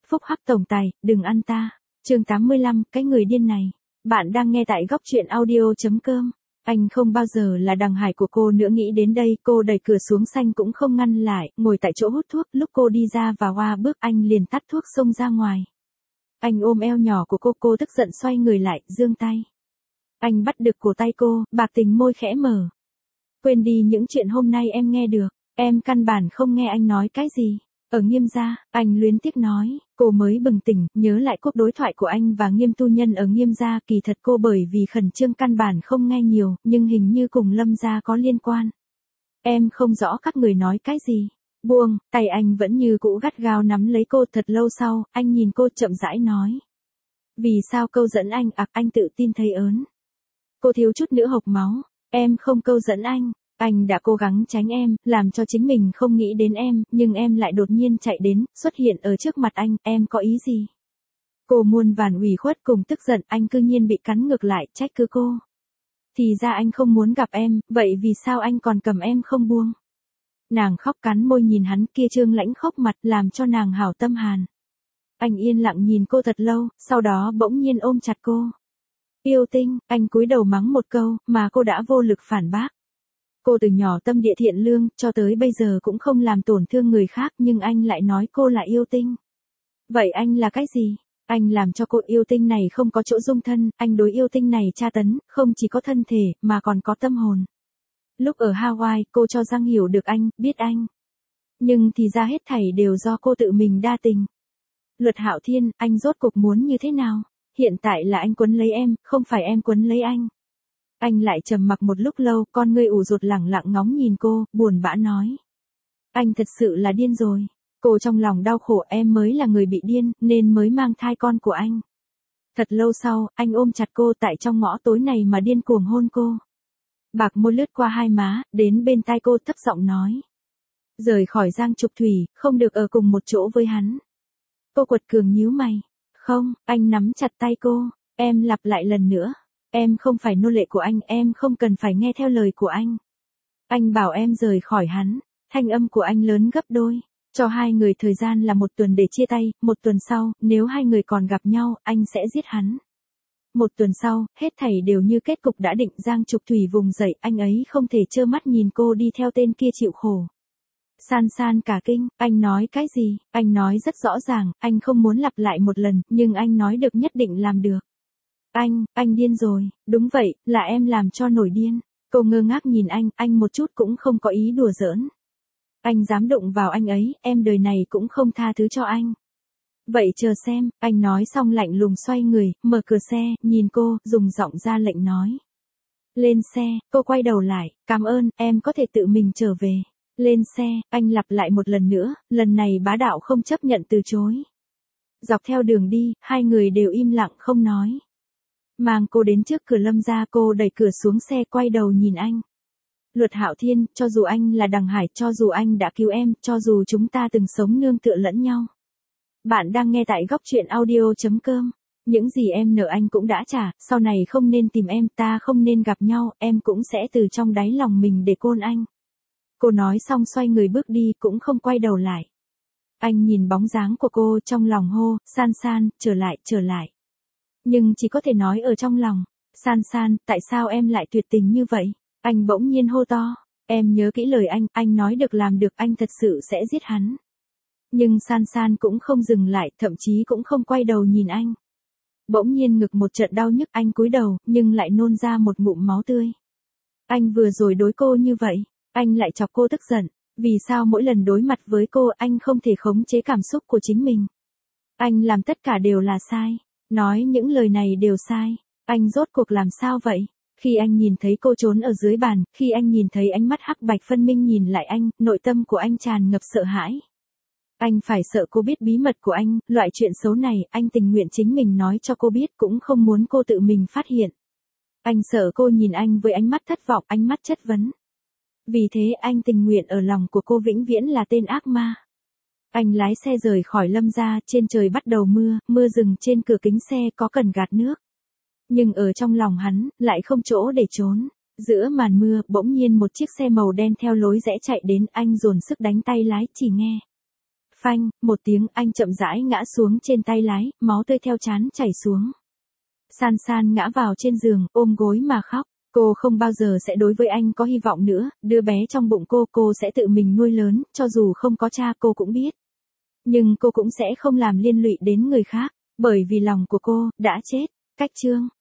Phúc hắc tổng tài, đừng ăn ta. Chương 85, cái người điên này. Bạn đang nghe tại góc truyện audio.com. Anh không bao giờ là Đằng Hải của cô nữa, nghĩ đến đây, cô đẩy cửa xuống xanh cũng không ngăn lại, ngồi tại chỗ hút thuốc, lúc cô đi ra và qua bước anh liền tắt thuốc xông ra ngoài. Anh ôm eo nhỏ của cô tức giận xoay người lại, giương tay. Anh bắt được cổ tay cô, bạc tình môi khẽ mở. Quên đi những chuyện hôm nay em nghe được, em căn bản không nghe anh nói cái gì. Ở Nghiêm gia, anh luyến tiếc nói, cô mới bừng tỉnh, nhớ lại cuộc đối thoại của anh và Nghiêm tu nhân ở Nghiêm gia, kỳ thật cô bởi vì khẩn trương căn bản không nghe nhiều, nhưng hình như cùng Lâm gia có liên quan. Em không rõ các người nói cái gì. Buông, tay anh vẫn như cũ gắt gao nắm lấy cô. Thật lâu sau, anh nhìn cô chậm rãi nói. Vì sao câu dẫn anh, anh tự tin thấy ớn. Cô thiếu chút nữa hộc máu, em không câu dẫn anh đã cố gắng tránh em, làm cho chính mình không nghĩ đến em, nhưng em lại đột nhiên chạy đến, xuất hiện ở trước mặt anh, em có ý gì? Cô muôn vàn ủy khuất cùng tức giận, anh cư nhiên bị cắn ngược lại, trách cứ cô. Thì ra anh không muốn gặp em, vậy vì sao anh còn cầm em không buông? Nàng khóc cắn môi nhìn hắn, kia trương lãnh khóc mặt, làm cho nàng hảo tâm hàn. Anh yên lặng nhìn cô thật lâu, sau đó bỗng nhiên ôm chặt cô. Yêu tinh, anh cúi đầu mắng một câu, mà cô đã vô lực phản bác. Cô từ nhỏ tâm địa thiện lương, cho tới bây giờ cũng không làm tổn thương người khác, nhưng anh lại nói cô là yêu tinh. Vậy anh là cái gì? Anh làm cho cô yêu tinh này không có chỗ dung thân, anh đối yêu tinh này tra tấn, không chỉ có thân thể, mà còn có tâm hồn. Lúc ở Hawaii, cô cho rằng hiểu được anh, biết anh. Nhưng thì ra hết thảy đều do cô tự mình đa tình. Luật Hạo Thiên, anh rốt cuộc muốn như thế nào? Hiện tại là anh quấn lấy em, không phải em quấn lấy anh. Anh lại trầm mặc một lúc lâu, con ngươi ủ rột lẳng lặng ngóng nhìn cô, buồn bã nói. Anh thật sự là điên rồi. Cô trong lòng đau khổ, em mới là người bị điên, nên mới mang thai con của anh. Thật lâu sau, anh ôm chặt cô tại trong ngõ tối này mà điên cuồng hôn cô. Bạc môi lướt qua hai má, đến bên tai cô thấp giọng nói. Rời khỏi Giang Trục Thủy, không được ở cùng một chỗ với hắn. Cô quật cường nhíu mày. Không, anh nắm chặt tay cô, em lặp lại lần nữa. Em không phải nô lệ của anh, em không cần phải nghe theo lời của anh. Anh bảo em rời khỏi hắn, thanh âm của anh lớn gấp đôi. Cho hai người thời gian là 1 tuần để chia tay, 1 tuần sau, nếu hai người còn gặp nhau, anh sẽ giết hắn. 1 tuần sau, hết thảy đều như kết cục đã định. Giang Trục Thủy vùng dậy, anh ấy không thể trơ mắt nhìn cô đi theo tên kia chịu khổ. San San cả kinh, anh nói cái gì? Anh nói rất rõ ràng, anh không muốn lặp lại một lần, nhưng anh nói được nhất định làm được. Anh điên rồi, đúng vậy, là em làm cho nổi điên. Cô ngơ ngác nhìn anh một chút cũng không có ý đùa giỡn. Anh dám đụng vào anh ấy, em đời này cũng không tha thứ cho anh. Vậy chờ xem, anh nói xong lạnh lùng xoay người, mở cửa xe, nhìn cô, dùng giọng ra lệnh nói. Lên xe, cô quay đầu lại, cảm ơn, em có thể tự mình trở về. Lên xe, anh lặp lại một lần nữa, lần này bá đạo không chấp nhận từ chối. Dọc theo đường đi, hai người đều im lặng không nói. Mang cô đến trước cửa Lâm gia, cô đẩy cửa xuống xe, quay đầu nhìn anh. Luật Hạo Thiên, cho dù anh là Đằng Hải, cho dù anh đã cứu em, cho dù chúng ta từng sống nương tựa lẫn nhau. Bạn đang nghe tại góc truyện audio.com. Những gì em nợ anh cũng đã trả, sau này không nên tìm em, ta không nên gặp nhau, em cũng sẽ từ trong đáy lòng mình để côn anh. Cô nói xong xoay người bước đi, cũng không quay đầu lại. Anh nhìn bóng dáng của cô, trong lòng hô, San San, trở lại. Nhưng chỉ có thể nói ở trong lòng. San San, tại sao em lại tuyệt tình như vậy? Anh bỗng nhiên hô to. Em nhớ kỹ lời anh nói được làm được, anh thật sự sẽ giết hắn. Nhưng San San cũng không dừng lại, thậm chí cũng không quay đầu nhìn anh. Bỗng nhiên ngực một trận đau nhức, anh cúi đầu, nhưng lại nôn ra một ngụm máu tươi. Anh vừa rồi đối cô như vậy, anh lại chọc cô tức giận. Vì sao mỗi lần đối mặt với cô anh không thể khống chế cảm xúc của chính mình? Anh làm tất cả đều là sai. Nói những lời này đều sai. Anh rốt cuộc làm sao vậy? Khi anh nhìn thấy cô trốn ở dưới bàn, khi anh nhìn thấy ánh mắt hắc bạch phân minh nhìn lại anh, nội tâm của anh tràn ngập sợ hãi. Anh phải sợ cô biết bí mật của anh, loại chuyện xấu này, anh tình nguyện chính mình nói cho cô biết, cũng không muốn cô tự mình phát hiện. Anh sợ cô nhìn anh với ánh mắt thất vọng, ánh mắt chất vấn. Vì thế anh tình nguyện ở lòng của cô vĩnh viễn là tên ác ma. Anh lái xe rời khỏi Lâm gia, trên trời bắt đầu mưa, mưa rừng trên cửa kính xe có cần gạt nước. Nhưng ở trong lòng hắn, lại không chỗ để trốn. Giữa màn mưa, bỗng nhiên một chiếc xe màu đen theo lối rẽ chạy đến, anh dồn sức đánh tay lái, chỉ nghe. Phanh, một tiếng anh chậm rãi ngã xuống trên tay lái, máu tươi theo trán chảy xuống. San San ngã vào trên giường, ôm gối mà khóc. Cô không bao giờ sẽ đối với anh có hy vọng nữa, đứa bé trong bụng cô sẽ tự mình nuôi lớn, cho dù không có cha cô cũng biết. Nhưng cô cũng sẽ không làm liên lụy đến người khác, bởi vì lòng của cô đã chết. Cách chương